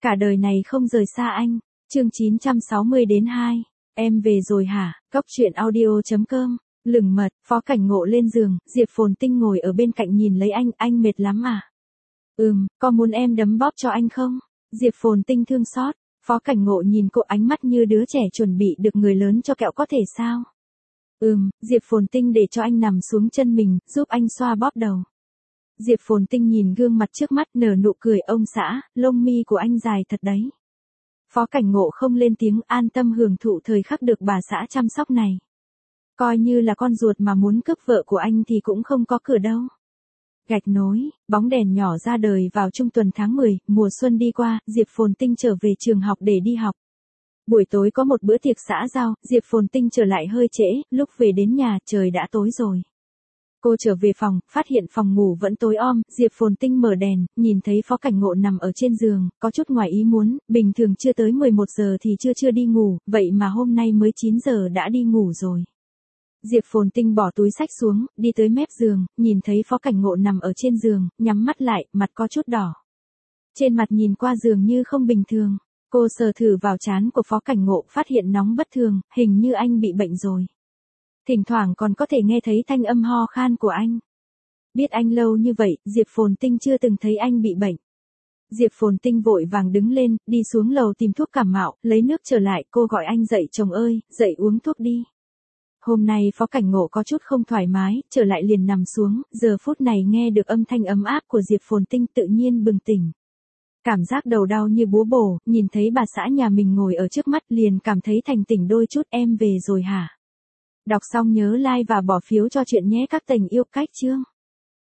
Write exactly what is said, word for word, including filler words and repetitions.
Cả đời này không rời xa anh. Chương chín trăm sáu mươi đến hai. Em về rồi hả? Cóc truyện audio chấm com. Lửng mật, Phó Cảnh Ngộ lên giường, Diệp Phồn Tinh ngồi ở bên cạnh nhìn lấy anh, anh mệt lắm à? Ừm, có muốn em đấm bóp cho anh không? Diệp Phồn Tinh thương xót. Phó Cảnh Ngộ nhìn cô ánh mắt như đứa trẻ chuẩn bị được người lớn cho kẹo có thể sao? Ừm, Diệp Phồn Tinh để cho anh nằm xuống chân mình, giúp anh xoa bóp đầu. Diệp Phồn Tinh nhìn gương mặt trước mắt nở nụ cười, ông xã, lông mi của anh dài thật đấy. Phó Cảnh Ngộ không lên tiếng, an tâm hưởng thụ thời khắc được bà xã chăm sóc này. Coi như là con ruột mà muốn cướp vợ của anh thì cũng không có cửa đâu. Gạch nối, bóng đèn nhỏ ra đời vào trung tuần tháng mười, mùa xuân đi qua, Diệp Phồn Tinh trở về trường học để đi học. Buổi tối có một bữa tiệc xã giao, Diệp Phồn Tinh trở lại hơi trễ, lúc về đến nhà trời đã tối rồi. Cô trở về phòng, phát hiện phòng ngủ vẫn tối om, Diệp Phồn Tinh mở đèn, nhìn thấy Phó Cảnh Ngộ nằm ở trên giường, có chút ngoài ý muốn, bình thường chưa tới mười một giờ thì chưa chưa đi ngủ, vậy mà hôm nay mới chín giờ đã đi ngủ rồi. Diệp Phồn Tinh bỏ túi xách xuống, đi tới mép giường, nhìn thấy Phó Cảnh Ngộ nằm ở trên giường, nhắm mắt lại, mặt có chút đỏ. Trên mặt nhìn qua giường như không bình thường, cô sờ thử vào trán của Phó Cảnh Ngộ, phát hiện nóng bất thường, hình như anh bị bệnh rồi. Thỉnh thoảng còn có thể nghe thấy thanh âm ho khan của anh. Biết anh lâu như vậy, Diệp Phồn Tinh chưa từng thấy anh bị bệnh. Diệp Phồn Tinh vội vàng đứng lên, đi xuống lầu tìm thuốc cảm mạo, lấy nước trở lại, cô gọi anh dậy, chồng ơi, dậy uống thuốc đi. Hôm nay Phó Cảnh Ngộ có chút không thoải mái, trở lại liền nằm xuống, giờ phút này nghe được âm thanh ấm áp của Diệp Phồn Tinh tự nhiên bừng tỉnh. Cảm giác đầu đau như búa bổ, nhìn thấy bà xã nhà mình ngồi ở trước mắt liền cảm thấy thành tỉnh đôi chút. Em về rồi hả? Đọc xong nhớ like và bỏ phiếu cho chuyện nhé các tình yêu cách chương.